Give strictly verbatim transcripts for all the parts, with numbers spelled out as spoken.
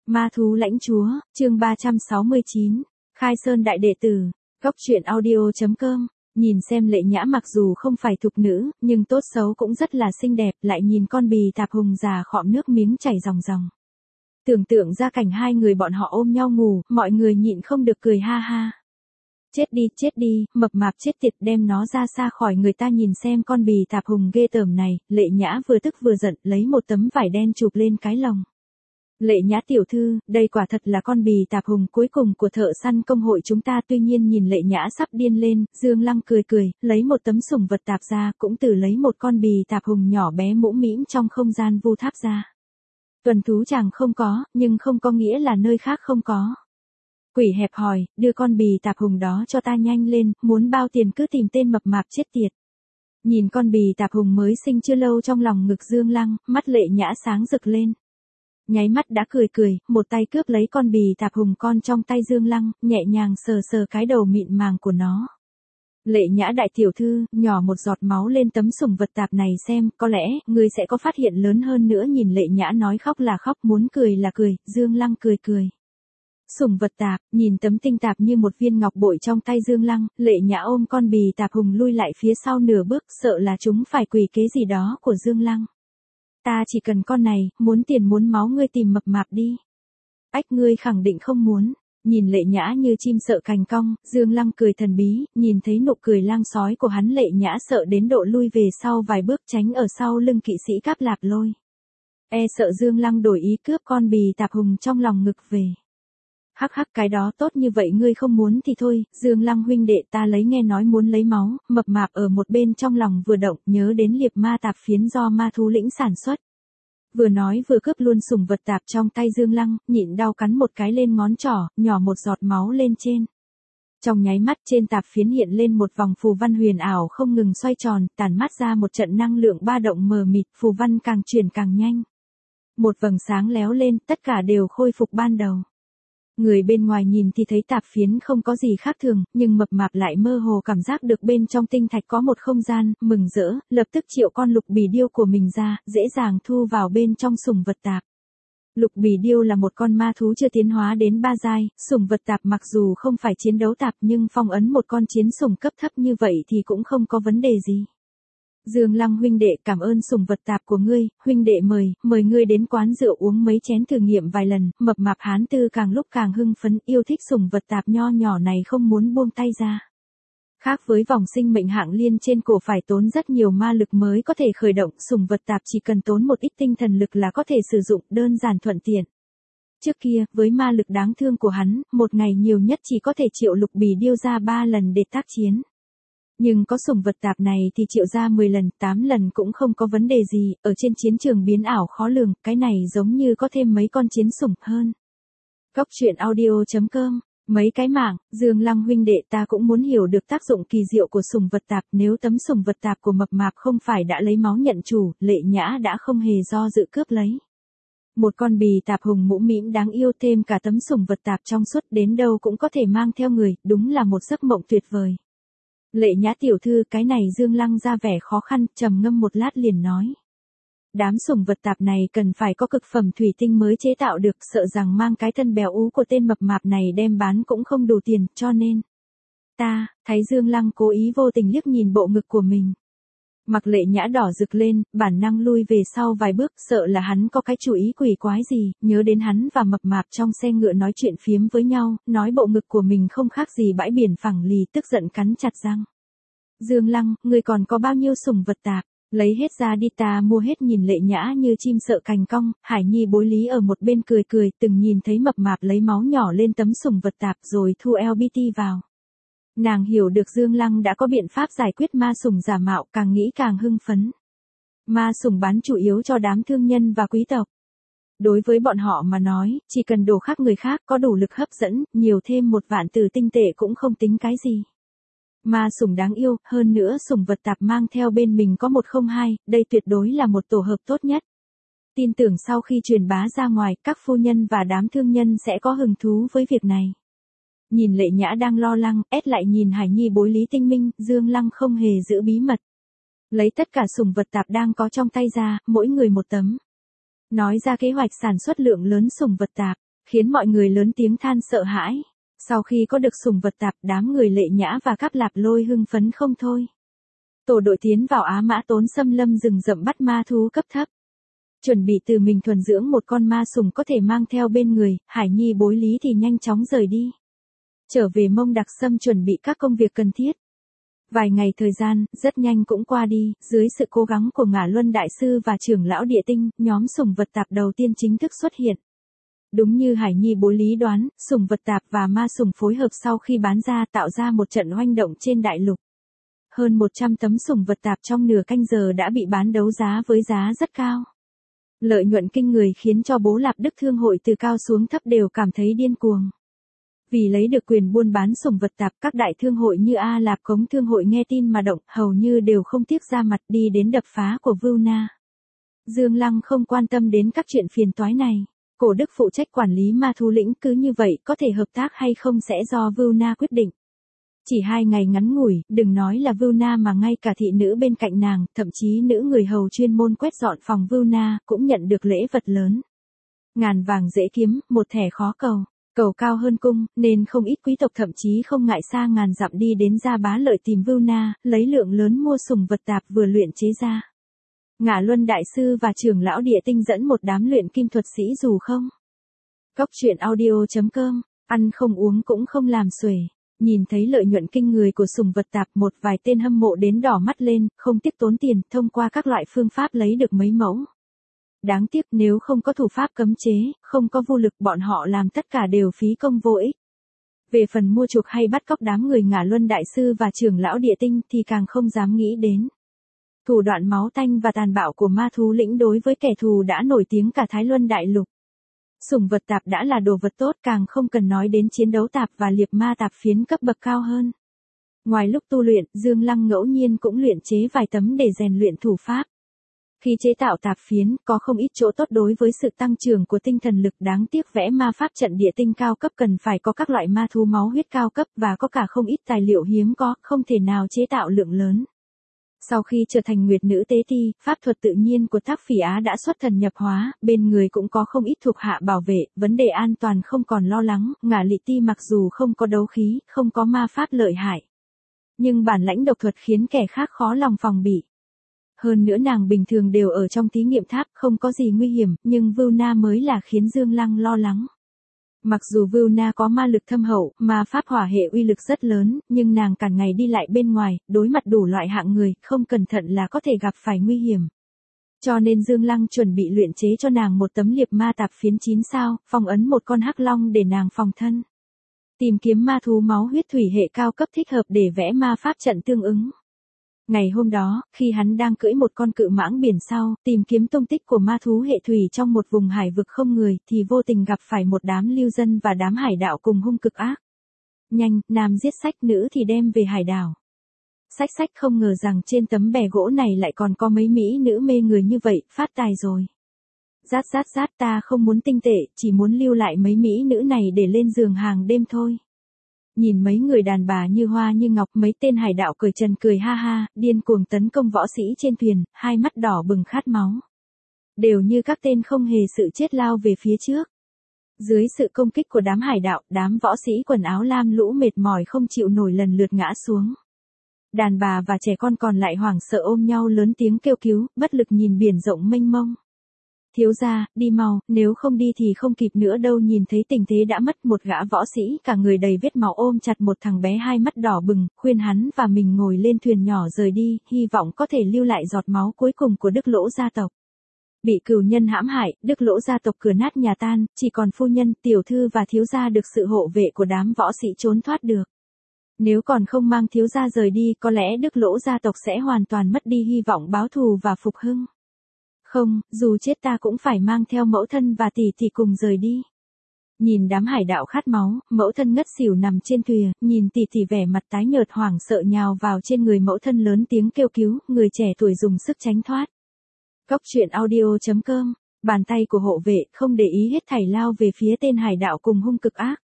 Ma thú lãnh chúa, chương ba trăm sáu mươi chín, Khai Sơn đại đệ tử, Góc truyện audio chấm com. Nhìn xem Lệ Nhã mặc dù không phải thục nữ, nhưng tốt xấu cũng rất là xinh đẹp, lại nhìn con bì tạp hùng già khọm nước miếng chảy ròng ròng. Tưởng tượng ra cảnh hai người bọn họ ôm nhau ngủ, mọi người nhịn không được cười ha ha. Chết đi, chết đi, mập mạp chết tiệt, đem nó ra xa khỏi người ta. Nhìn xem con bì tạp hùng ghê tởm này, Lệ Nhã vừa tức vừa giận, lấy một tấm vải đen chụp lên cái lồng. Lệ Nhã tiểu thư, đây quả thật là con bì tạp hùng cuối cùng của thợ săn công hội chúng ta. Tuy nhiên nhìn Lệ Nhã sắp điên lên, Dương Lăng cười cười, lấy một tấm sủng vật tạp ra, cũng từ lấy một con bì tạp hùng nhỏ bé mũm mĩm trong không gian vu tháp ra. Tuần thú chàng không có, nhưng không có nghĩa là nơi khác không có. Quỷ hẹp hòi, đưa con bì tạp hùng đó cho ta nhanh lên, muốn bao tiền cứ tìm tên mập mạp chết tiệt. Nhìn con bì tạp hùng mới sinh chưa lâu trong lòng ngực Dương Lăng, mắt Lệ Nhã sáng rực lên. Nháy mắt đã cười cười, một tay cướp lấy con bì tạp hùng con trong tay Dương Lăng, nhẹ nhàng sờ sờ cái đầu mịn màng của nó. Lệ Nhã đại tiểu thư, nhỏ một giọt máu lên tấm sủng vật tạp này xem, có lẽ, ngươi sẽ có phát hiện lớn hơn nữa. Nhìn Lệ Nhã nói khóc là khóc, muốn cười là cười, Dương Lăng cười cười. Sủng vật tạp, nhìn tấm tinh tạp như một viên ngọc bội trong tay Dương Lăng, Lệ Nhã ôm con bì tạp hùng lui lại phía sau nửa bước, sợ là chúng phải quỳ kế gì đó của Dương Lăng. Ta chỉ cần con này, muốn tiền muốn máu ngươi tìm mập mạp đi. Ách, ngươi khẳng định không muốn. Nhìn Lệ Nhã như chim sợ cành cong, Dương Lăng cười thần bí, nhìn thấy nụ cười lang sói của hắn, Lệ Nhã sợ đến độ lui về sau vài bước tránh ở sau lưng kỵ sĩ Cáp Lạp Lôi. E sợ Dương Lăng đổi ý cướp con bì tạp hùng trong lòng ngực về. Hắc hắc, cái đó tốt như vậy ngươi không muốn thì thôi, Dương Lăng huynh đệ, ta lấy nghe nói muốn lấy máu. Mập mạp ở một bên trong lòng vừa động, nhớ đến liệp ma tạp phiến do ma thú lĩnh sản xuất. Vừa nói vừa cướp luôn sủng vật tạp trong tay Dương Lăng, nhịn đau cắn một cái lên ngón trỏ, nhỏ một giọt máu lên trên. Trong nháy mắt trên tạp phiến hiện lên một vòng phù văn huyền ảo không ngừng xoay tròn, tản mát ra một trận năng lượng ba động mờ mịt, phù văn càng chuyển càng nhanh. Một vầng sáng léo lên, tất cả đều khôi phục ban đầu. Người bên ngoài nhìn thì thấy tạp phiến không có gì khác thường, nhưng mập mạp lại mơ hồ cảm giác được bên trong tinh thạch có một không gian, mừng rỡ, lập tức triệu con lục bì điêu của mình ra, dễ dàng thu vào bên trong sủng vật tạp. Lục bì điêu là một con ma thú chưa tiến hóa đến ba giai, sủng vật tạp mặc dù không phải chiến đấu tạp nhưng phong ấn một con chiến sủng cấp thấp như vậy thì cũng không có vấn đề gì. Dương Lăng huynh đệ, cảm ơn sủng vật tạp của ngươi, huynh đệ mời, mời ngươi đến quán rượu uống mấy chén thử nghiệm vài lần. Mập mạp hán tư càng lúc càng hưng phấn, yêu thích sủng vật tạp nho nhỏ này không muốn buông tay ra. Khác với vòng sinh mệnh hạng liên trên cổ phải tốn rất nhiều ma lực mới có thể khởi động, sủng vật tạp chỉ cần tốn một ít tinh thần lực là có thể sử dụng, đơn giản thuận tiện. Trước kia, với ma lực đáng thương của hắn, một ngày nhiều nhất chỉ có thể triệu lục bì điêu ra ba lần để tác chiến. Nhưng có sủng vật tạp này thì triệu ra mười lần, tám lần cũng không có vấn đề gì, ở trên chiến trường biến ảo khó lường, cái này giống như có thêm mấy con chiến sủng hơn. Góc truyện audio chấm com, mấy cái mạng, Dương Lăng huynh đệ, ta cũng muốn hiểu được tác dụng kỳ diệu của sủng vật tạp. Nếu tấm sủng vật tạp của mập mạp không phải đã lấy máu nhận chủ, Lệ Nhã đã không hề do dự cướp lấy. Một con bì tạp hùng mũm mĩm đáng yêu thêm cả tấm sủng vật tạp trong suốt, đến đâu cũng có thể mang theo người, đúng là một giấc mộng tuyệt vời. Lệ Nhã tiểu thư, cái này Dương Lăng ra vẻ khó khăn, trầm ngâm một lát liền nói. Đám sủng vật tạp này cần phải có cực phẩm thủy tinh mới chế tạo được, sợ rằng mang cái thân béo ú của tên mập mạp này đem bán cũng không đủ tiền, cho nên. Ta, thấy Dương Lăng cố ý vô tình liếc nhìn bộ ngực của mình. Mặc Lệ Nhã đỏ rực lên, bản năng lui về sau vài bước, sợ là hắn có cái chủ ý quỷ quái gì, nhớ đến hắn và mập mạp trong xe ngựa nói chuyện phiếm với nhau, nói bộ ngực của mình không khác gì bãi biển phẳng lì, tức giận cắn chặt răng. Dương Lăng, ngươi còn có bao nhiêu sủng vật tạp, lấy hết ra đi, ta mua hết. Nhìn Lệ Nhã như chim sợ cành cong, Hải Nhi bối lý ở một bên cười cười, từng nhìn thấy mập mạp lấy máu nhỏ lên tấm sủng vật tạp rồi thu lờ bê tê vào. Nàng hiểu được Dương Lăng đã có biện pháp giải quyết ma sủng giả mạo, càng nghĩ càng hưng phấn. Ma sủng bán chủ yếu cho đám thương nhân và quý tộc. Đối với bọn họ mà nói, chỉ cần đồ khác người khác có đủ lực hấp dẫn, nhiều thêm một vạn từ tinh tệ cũng không tính cái gì. Ma sủng đáng yêu, hơn nữa sủng vật tạp mang theo bên mình có một không hai, đây tuyệt đối là một tổ hợp tốt nhất. Tin tưởng sau khi truyền bá ra ngoài, các phu nhân và đám thương nhân sẽ có hứng thú với việc này. Nhìn Lệ Nhã đang lo lắng, ép lại nhìn Hải Nhi bối lý tinh minh, Dương Lăng không hề giữ bí mật. Lấy tất cả sủng vật tạp đang có trong tay ra, mỗi người một tấm. Nói ra kế hoạch sản xuất lượng lớn sủng vật tạp. khiến mọi người lớn tiếng than sợ hãi. Sau khi có được sủng vật tạp, đám người Lệ Nhã và Cáp Lạp Lôi hưng phấn không thôi. Tổ đội tiến vào Á Mã Tốn xâm lâm rừng rậm bắt ma thú cấp thấp. Chuẩn bị từ mình thuần dưỡng một con ma sủng có thể mang theo bên người, Hải Nhi bối lý thì nhanh chóng rời đi. Trở về Mông Đặc Sâm chuẩn bị các công việc cần thiết. Vài ngày thời gian, rất nhanh cũng qua đi, dưới sự cố gắng của Ngả Luân Đại Sư và trưởng lão địa tinh, nhóm sủng vật tạp đầu tiên chính thức xuất hiện. Đúng như Hải Nhi bối lý đoán, sủng vật tạp và ma sủng phối hợp sau khi bán ra tạo ra một trận oanh động trên đại lục. Hơn một trăm tấm sủng vật tạp trong nửa canh giờ đã bị bán đấu giá với giá rất cao. Lợi nhuận kinh người khiến cho Bố Lạp Đức thương hội từ cao xuống thấp đều cảm thấy điên cuồng. Vì lấy được quyền buôn bán sủng vật tạp, các đại thương hội như A Lạp Cống thương hội nghe tin mà động, hầu như đều không tiếc ra mặt đi đến đập phá của Vưu Na. Dương Lăng không quan tâm đến các chuyện phiền toái này. Cổ Đức phụ trách quản lý ma thú lĩnh, cứ như vậy có thể hợp tác hay không sẽ do Vưu Na quyết định. Chỉ hai ngày ngắn ngủi, đừng nói là Vưu Na mà ngay cả thị nữ bên cạnh nàng, thậm chí nữ người hầu chuyên môn quét dọn phòng Vưu Na, cũng nhận được lễ vật lớn. Ngàn vàng dễ kiếm, một thẻ khó cầu. Cầu cao hơn cung, nên không ít quý tộc thậm chí không ngại xa ngàn dặm đi đến Gia Bá Lợi tìm Vưu Na, lấy lượng lớn mua sủng vật tạp vừa luyện chế ra. Ngả Luân Đại Sư và trưởng lão địa tinh dẫn một đám luyện kim thuật sĩ dù không. Cốc truyện audio chấm com, ăn không uống cũng không làm xuể. Nhìn thấy lợi nhuận kinh người của sủng vật tạp, một vài tên hâm mộ đến đỏ mắt lên, không tiếc tốn tiền, thông qua các loại phương pháp lấy được mấy mẫu. Đáng tiếc nếu không có thủ pháp cấm chế, không có vô lực, bọn họ làm tất cả đều phí công vô ích. Về phần mua chuộc hay bắt cóc đám người Ngả Luân Đại Sư và trưởng lão địa tinh thì càng không dám nghĩ đến. Thủ đoạn máu tanh và tàn bạo của ma thú lĩnh đối với kẻ thù đã nổi tiếng cả Thái Luân Đại Lục. Sủng vật tạp đã là đồ vật tốt, càng không cần nói đến chiến đấu tạp và liệp ma tạp phiến cấp bậc cao hơn. Ngoài lúc tu luyện, Dương Lăng ngẫu nhiên cũng luyện chế vài tấm để rèn luyện thủ pháp. Khi chế tạo tạp phiến, có không ít chỗ tốt đối với sự tăng trưởng của tinh thần lực, đáng tiếc vẽ ma pháp trận địa tinh cao cấp cần phải có các loại ma thú máu huyết cao cấp và có cả không ít tài liệu hiếm có, không thể nào chế tạo lượng lớn. Sau khi trở thành Nguyệt Nữ Tế Ti, pháp thuật tự nhiên của Thác Phỉ Á đã xuất thần nhập hóa, bên người cũng có không ít thuộc hạ bảo vệ, vấn đề an toàn không còn lo lắng. Ngả Lị Ti mặc dù không có đấu khí, không có ma pháp lợi hại, nhưng bản lãnh độc thuật khiến kẻ khác khó lòng phòng bị. Hơn nữa nàng bình thường đều ở trong thí nghiệm tháp, không có gì nguy hiểm, nhưng Vưu Na mới là khiến Dương Lăng lo lắng. Mặc dù Vưu Na có ma lực thâm hậu, ma pháp hỏa hệ uy lực rất lớn, nhưng nàng cả ngày đi lại bên ngoài, đối mặt đủ loại hạng người, không cẩn thận là có thể gặp phải nguy hiểm. Cho nên Dương Lăng chuẩn bị luyện chế cho nàng một tấm liệp ma tạp phiến chín sao, phong ấn một con hắc long để nàng phòng thân. Tìm kiếm ma thú máu huyết thủy hệ cao cấp thích hợp để vẽ ma pháp trận tương ứng. Ngày hôm đó, khi hắn đang cưỡi một con cự mãng biển sau, tìm kiếm tung tích của ma thú hệ thủy trong một vùng hải vực không người, thì vô tình gặp phải một đám lưu dân và đám hải đạo cùng hung cực ác. Nhanh, nam giết sách, nữ thì đem về hải đảo. Sách sách không ngờ rằng trên tấm bè gỗ này lại còn có mấy mỹ nữ mê người như vậy, phát tài rồi. Rát rát rát, ta không muốn tinh tệ, chỉ muốn lưu lại mấy mỹ nữ này để lên giường hàng đêm thôi. Nhìn mấy người đàn bà như hoa như ngọc, mấy tên hải đạo cười trần cười ha ha, điên cuồng tấn công võ sĩ trên thuyền, hai mắt đỏ bừng khát máu. Đều như các tên không hề sự chết lao về phía trước. Dưới sự công kích của đám hải đạo, đám võ sĩ quần áo lam lũ mệt mỏi không chịu nổi lần lượt ngã xuống. Đàn bà và trẻ con còn lại hoảng sợ ôm nhau lớn tiếng kêu cứu, bất lực nhìn biển rộng mênh mông. Thiếu gia, đi mau, nếu không đi thì không kịp nữa đâu. Nhìn thấy tình thế đã mất, một gã võ sĩ cả người đầy vết máu ôm chặt một thằng bé hai mắt đỏ bừng, khuyên hắn và mình ngồi lên thuyền nhỏ rời đi, hy vọng có thể lưu lại giọt máu cuối cùng của Đức Lỗ gia tộc. Bị cừu nhân hãm hại, Đức Lỗ gia tộc cửa nát nhà tan, chỉ còn phu nhân, tiểu thư và thiếu gia được sự hộ vệ của đám võ sĩ trốn thoát được. Nếu còn không mang thiếu gia rời đi, có lẽ Đức Lỗ gia tộc sẽ hoàn toàn mất đi hy vọng báo thù và phục hưng. Không, dù chết ta cũng phải mang theo mẫu thân và tỷ tỷ cùng rời đi. Nhìn đám hải đạo khát máu, mẫu thân ngất xỉu nằm trên thuyền, nhìn tỷ tỷ vẻ mặt tái nhợt hoảng sợ nhào vào trên người mẫu thân lớn tiếng kêu cứu, người trẻ tuổi dùng sức tránh thoát. Cốc truyện audio chấm com, bàn tay của hộ vệ không để ý hết thảy lao về phía tên hải đạo cùng hung cực ác.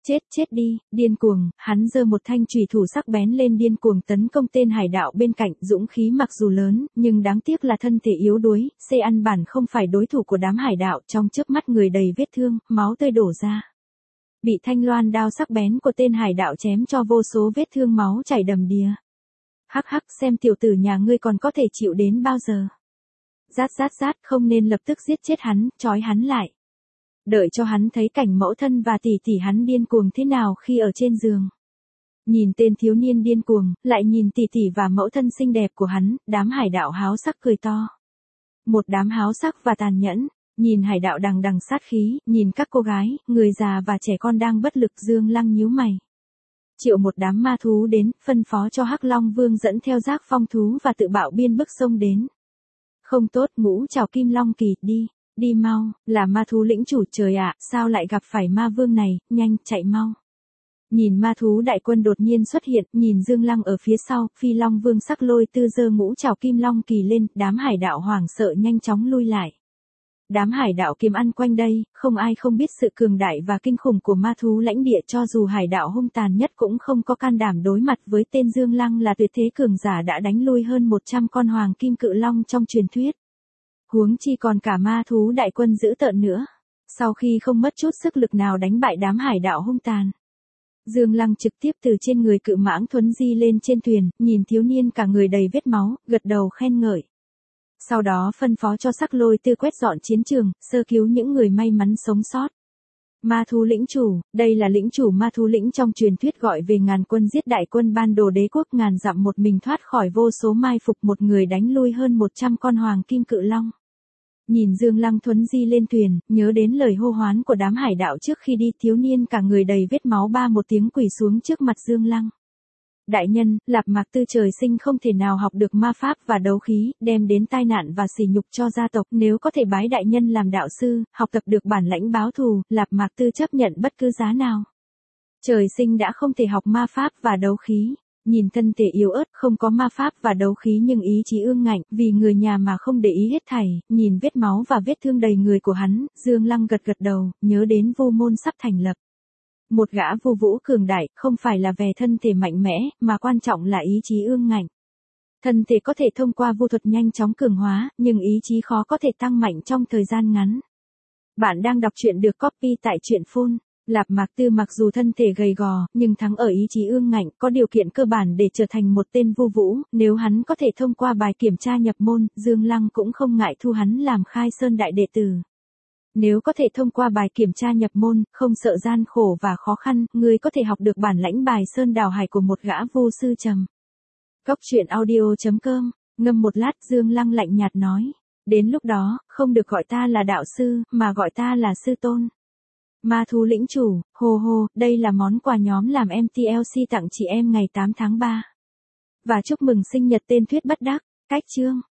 Chết chết đi, điên cuồng, hắn giơ một thanh chùy thủ sắc bén lên điên cuồng tấn công tên hải đạo bên cạnh, dũng khí mặc dù lớn, nhưng đáng tiếc là thân thể yếu đuối, C ăn bản không phải đối thủ của đám hải đạo, trong chớp mắt người đầy vết thương, máu tươi đổ ra. Bị thanh loan đao sắc bén của tên hải đạo chém cho vô số vết thương máu chảy đầm đìa. Hắc hắc, xem tiểu tử nhà ngươi còn có thể chịu đến bao giờ. Rát rát rát, không nên lập tức giết chết hắn, trói hắn lại. Đợi cho hắn thấy cảnh mẫu thân và tỷ tỷ hắn điên cuồng thế nào khi ở trên giường. Nhìn tên thiếu niên điên cuồng, lại nhìn tỷ tỷ và mẫu thân xinh đẹp của hắn, đám hải đạo háo sắc cười to. Một đám háo sắc và tàn nhẫn, nhìn hải đạo đằng đằng sát khí, nhìn các cô gái, người già và trẻ con đang bất lực, Dương Lăng nhíu mày. Triệu một đám ma thú đến, phân phó cho Hắc Long Vương dẫn theo giác phong thú và tự bạo biên bức sông đến. Không tốt, Ngũ Trảo Kim Long Kỳ, đi, đi mau, là ma thú lĩnh chủ, trời ạ, sao lại gặp phải ma vương này, nhanh, chạy mau. Nhìn ma thú đại quân đột nhiên xuất hiện, nhìn Dương Lăng ở phía sau, Phi Long Vương sắc lôi tư giơ Ngũ Trảo Kim Long Kỳ lên, đám hải đạo hoảng sợ nhanh chóng lui lại. Đám hải đạo kiếm ăn quanh đây, không ai không biết sự cường đại và kinh khủng của ma thú lãnh địa, cho dù hải đạo hung tàn nhất cũng không có can đảm đối mặt với tên Dương Lăng là tuyệt thế cường giả đã đánh lui hơn một trăm con hoàng kim cự long trong truyền thuyết. Huống chi còn cả ma thú đại quân dữ tợn nữa. Sau khi không mất chút sức lực nào đánh bại đám hải đạo hung tàn, Dương Lăng trực tiếp từ trên người cự mãng thuấn di lên trên thuyền, nhìn thiếu niên cả người đầy vết máu, gật đầu khen ngợi. Sau đó phân phó cho Sắc Lôi Tư quét dọn chiến trường, sơ cứu những người may mắn sống sót. Ma thú lĩnh chủ, đây là lĩnh chủ ma thú lĩnh trong truyền thuyết gọi về ngàn quân giết đại quân ban đồ đế quốc, ngàn dặm một mình thoát khỏi vô số mai phục, một người đánh lui hơn một trăm con hoàng kim cự long. Nhìn Dương Lăng thuấn di lên thuyền, nhớ đến lời hô hoán của đám hải đạo trước khi đi, thiếu niên cả người đầy vết máu ba một tiếng quỳ xuống trước mặt Dương Lăng. Đại nhân, Lạp Mạc Tư trời sinh không thể nào học được ma pháp và đấu khí, đem đến tai nạn và sỉ nhục cho gia tộc, nếu có thể bái đại nhân làm đạo sư, học tập được bản lãnh báo thù, Lạp Mạc Tư chấp nhận bất cứ giá nào. Trời sinh đã không thể học ma pháp và đấu khí, nhìn thân thể yếu ớt, không có ma pháp và đấu khí nhưng ý chí ương ngạnh, vì người nhà mà không để ý hết thảy, nhìn vết máu và vết thương đầy người của hắn, Dương Lăng gật gật đầu, nhớ đến Vu môn sắp thành lập. Một gã vô vũ cường đại, không phải là về thân thể mạnh mẽ, mà quan trọng là ý chí ương ngạnh. Thân thể có thể thông qua vu thuật nhanh chóng cường hóa, nhưng ý chí khó có thể tăng mạnh trong thời gian ngắn. Bạn đang đọc truyện được copy tại truyện phone. Lạp Mạc Tư mặc dù thân thể gầy gò, nhưng thắng ở ý chí ương ngạnh, có điều kiện cơ bản để trở thành một tên vu vũ, nếu hắn có thể thông qua bài kiểm tra nhập môn, Dương Lăng cũng không ngại thu hắn làm Khai Sơn đại đệ tử. Nếu có thể thông qua bài kiểm tra nhập môn, không sợ gian khổ và khó khăn, ngươi có thể học được bản lãnh bài sơn đào hải của một gã vu sư trầm. Góc truyện audio chấm com, ngâm một lát, Dương Lăng lạnh nhạt nói. Đến lúc đó, không được gọi ta là đạo sư, mà gọi ta là sư tôn. Ma thú lĩnh chủ, hồ hồ, đây là món quà nhóm làm em tê lờ xê tặng chị em ngày tám tháng ba. Và chúc mừng sinh nhật tên Thuyết Bất Đắc, cách chương.